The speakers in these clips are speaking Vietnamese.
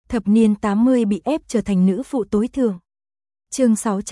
Thập niên 80 bị ép trở thành nữ phụ tối thượng. Chương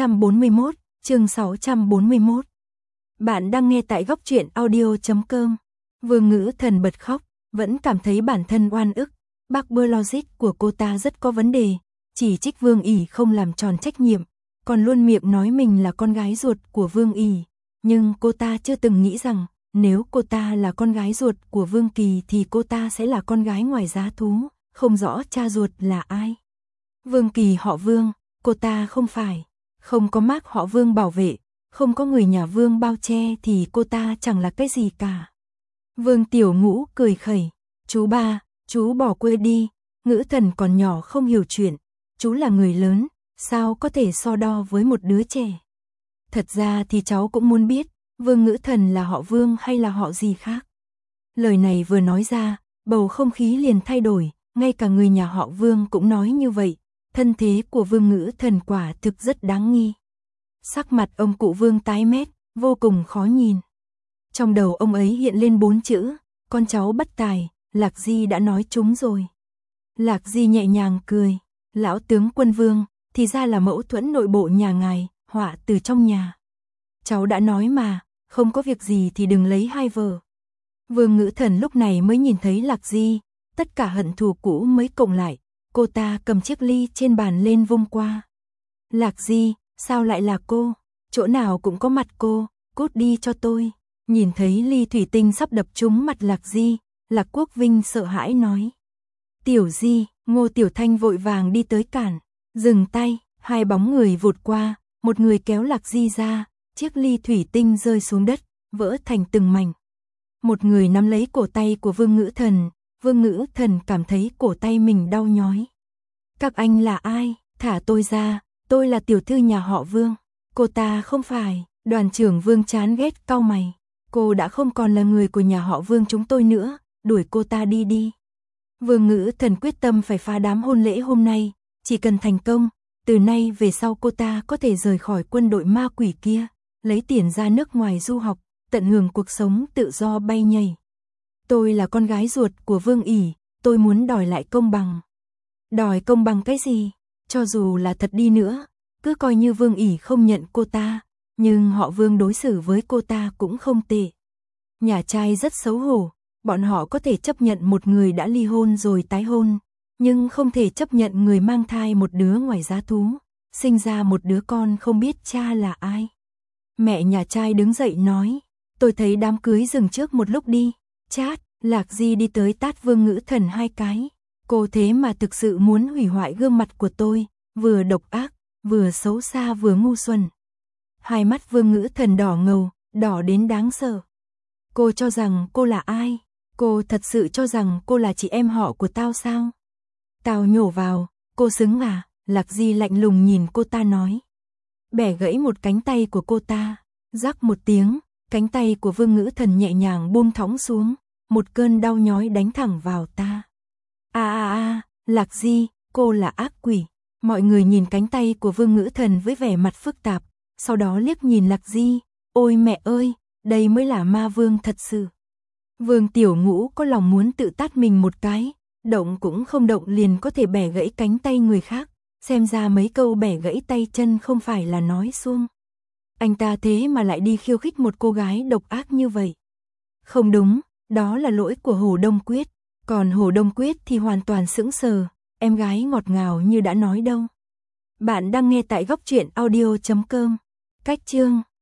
641. Bạn đang nghe tại góc truyện audio.com. Vương Ngữ Thần bật khóc, vẫn cảm thấy bản thân oan ức. Bác bơ logic của cô ta rất có vấn đề, chỉ trích Vương ỉ không làm tròn trách nhiệm, còn luôn miệng nói mình là con gái ruột của Vương ỉ. Nhưng cô ta chưa từng nghĩ rằng, nếu cô ta là con gái ruột của Vương Kỳ thì cô ta sẽ là con gái ngoài giá thú, không rõ cha ruột là ai. Vương Kỳ họ Vương, cô ta không phải, không có mác họ Vương bảo vệ, không có người nhà Vương bao che thì cô ta chẳng là cái gì cả. Vương Tiểu Ngũ cười khẩy, chú ba, chú bỏ quê đi, Ngữ Thần còn nhỏ không hiểu chuyện, chú là người lớn, sao có thể so đo với một đứa trẻ. Thật ra thì cháu cũng muốn biết, Vương Ngữ Thần là họ Vương hay là họ gì khác. Lời này vừa nói ra, bầu không khí liền thay đổi, ngay cả người nhà họ Vương cũng nói như vậy, thân thế của Vương Ngữ Thần quả thực rất đáng nghi. Sắc mặt ông cụ Vương tái mét, vô cùng khó nhìn. Trong đầu ông ấy hiện lên 4 chữ, con cháu bất tài, Lạc Di đã nói chúng rồi. Lạc Di nhẹ nhàng cười, lão tướng quân Vương, thì ra là mâu thuẫn nội bộ nhà ngài, họa từ trong nhà. Cháu đã nói mà, không có việc gì thì đừng lấy hai vợ. Vương Ngữ Thần lúc này mới nhìn thấy Lạc Di, tất cả hận thù cũ mới cộng lại, cô ta cầm chiếc ly trên bàn lên vung qua. Lạc Di, sao lại là cô? Chỗ nào cũng có mặt cô, cút đi cho tôi. Nhìn thấy ly thủy tinh sắp đập trúng mặt Lạc Di, Lạc Quốc Vinh sợ hãi nói. Tiểu Di, Ngô Tiểu Thanh vội vàng đi tới cản, dừng tay, hai bóng người vụt qua, một người kéo Lạc Di ra, chiếc ly thủy tinh rơi xuống đất, vỡ thành từng mảnh. Một người nắm lấy cổ tay của Vương Ngữ Thần, Vương Ngữ Thần cảm thấy cổ tay mình đau nhói. Các anh là ai? Thả tôi ra, tôi là tiểu thư nhà họ Vương. Cô ta không phải. Đoàn trưởng Vương chán ghét cau mày. Cô đã không còn là người của nhà họ Vương chúng tôi nữa, đuổi cô ta đi đi. Vương Ngữ Thần quyết tâm phải phá đám hôn lễ hôm nay, chỉ cần thành công, từ nay về sau cô ta có thể rời khỏi quân đội ma quỷ kia, lấy tiền ra nước ngoài du học, tận hưởng cuộc sống tự do bay nhảy. Tôi là con gái ruột của Vương ỉ, tôi muốn đòi lại công bằng. Đòi công bằng cái gì? Cho dù là thật đi nữa, cứ coi như Vương ỉ không nhận cô ta, nhưng họ Vương đối xử với cô ta cũng không tệ. Nhà trai rất xấu hổ, bọn họ có thể chấp nhận một người đã ly hôn rồi tái hôn, nhưng không thể chấp nhận người mang thai một đứa ngoài giá thú, sinh ra một đứa con không biết cha là ai. Mẹ nhà trai đứng dậy nói, tôi thấy đám cưới dừng trước một lúc đi. Chát, Lạc Di đi tới tát Vương Ngữ Thần 2 cái. Cô thế mà thực sự muốn hủy hoại gương mặt của tôi, vừa độc ác, vừa xấu xa vừa ngu xuẩn. Hai mắt Vương Ngữ Thần đỏ ngầu, đỏ đến đáng sợ. Cô cho rằng cô là ai? Cô thật sự cho rằng cô là chị em họ của tao sao? Tao nhổ vào, cô xứng à? Lạc Di lạnh lùng nhìn cô ta nói. Bẻ gãy một cánh tay của cô ta, rắc một tiếng, cánh tay của Vương Ngữ Thần nhẹ nhàng buông thõng xuống, một cơn đau nhói đánh thẳng vào ta. Lạc Di, cô là ác quỷ. Mọi người nhìn cánh tay của Vương Ngữ Thần với vẻ mặt phức tạp, sau đó liếc nhìn Lạc Di, ôi mẹ ơi, đây mới là ma vương thật sự. Vương Tiểu Ngũ có lòng muốn tự tát mình một cái, động cũng không động liền có thể bẻ gãy cánh tay người khác, xem ra mấy câu bẻ gãy tay chân không phải là nói suông. Anh ta thế mà lại đi khiêu khích một cô gái độc ác như vậy. Không đúng, đó là lỗi của Hồ Đông Quyết, còn Hồ Đông Quyết thì hoàn toàn sững sờ, em gái ngọt ngào như đã nói đâu. Bạn đang nghe tại góc truyện audio.com. Cách chương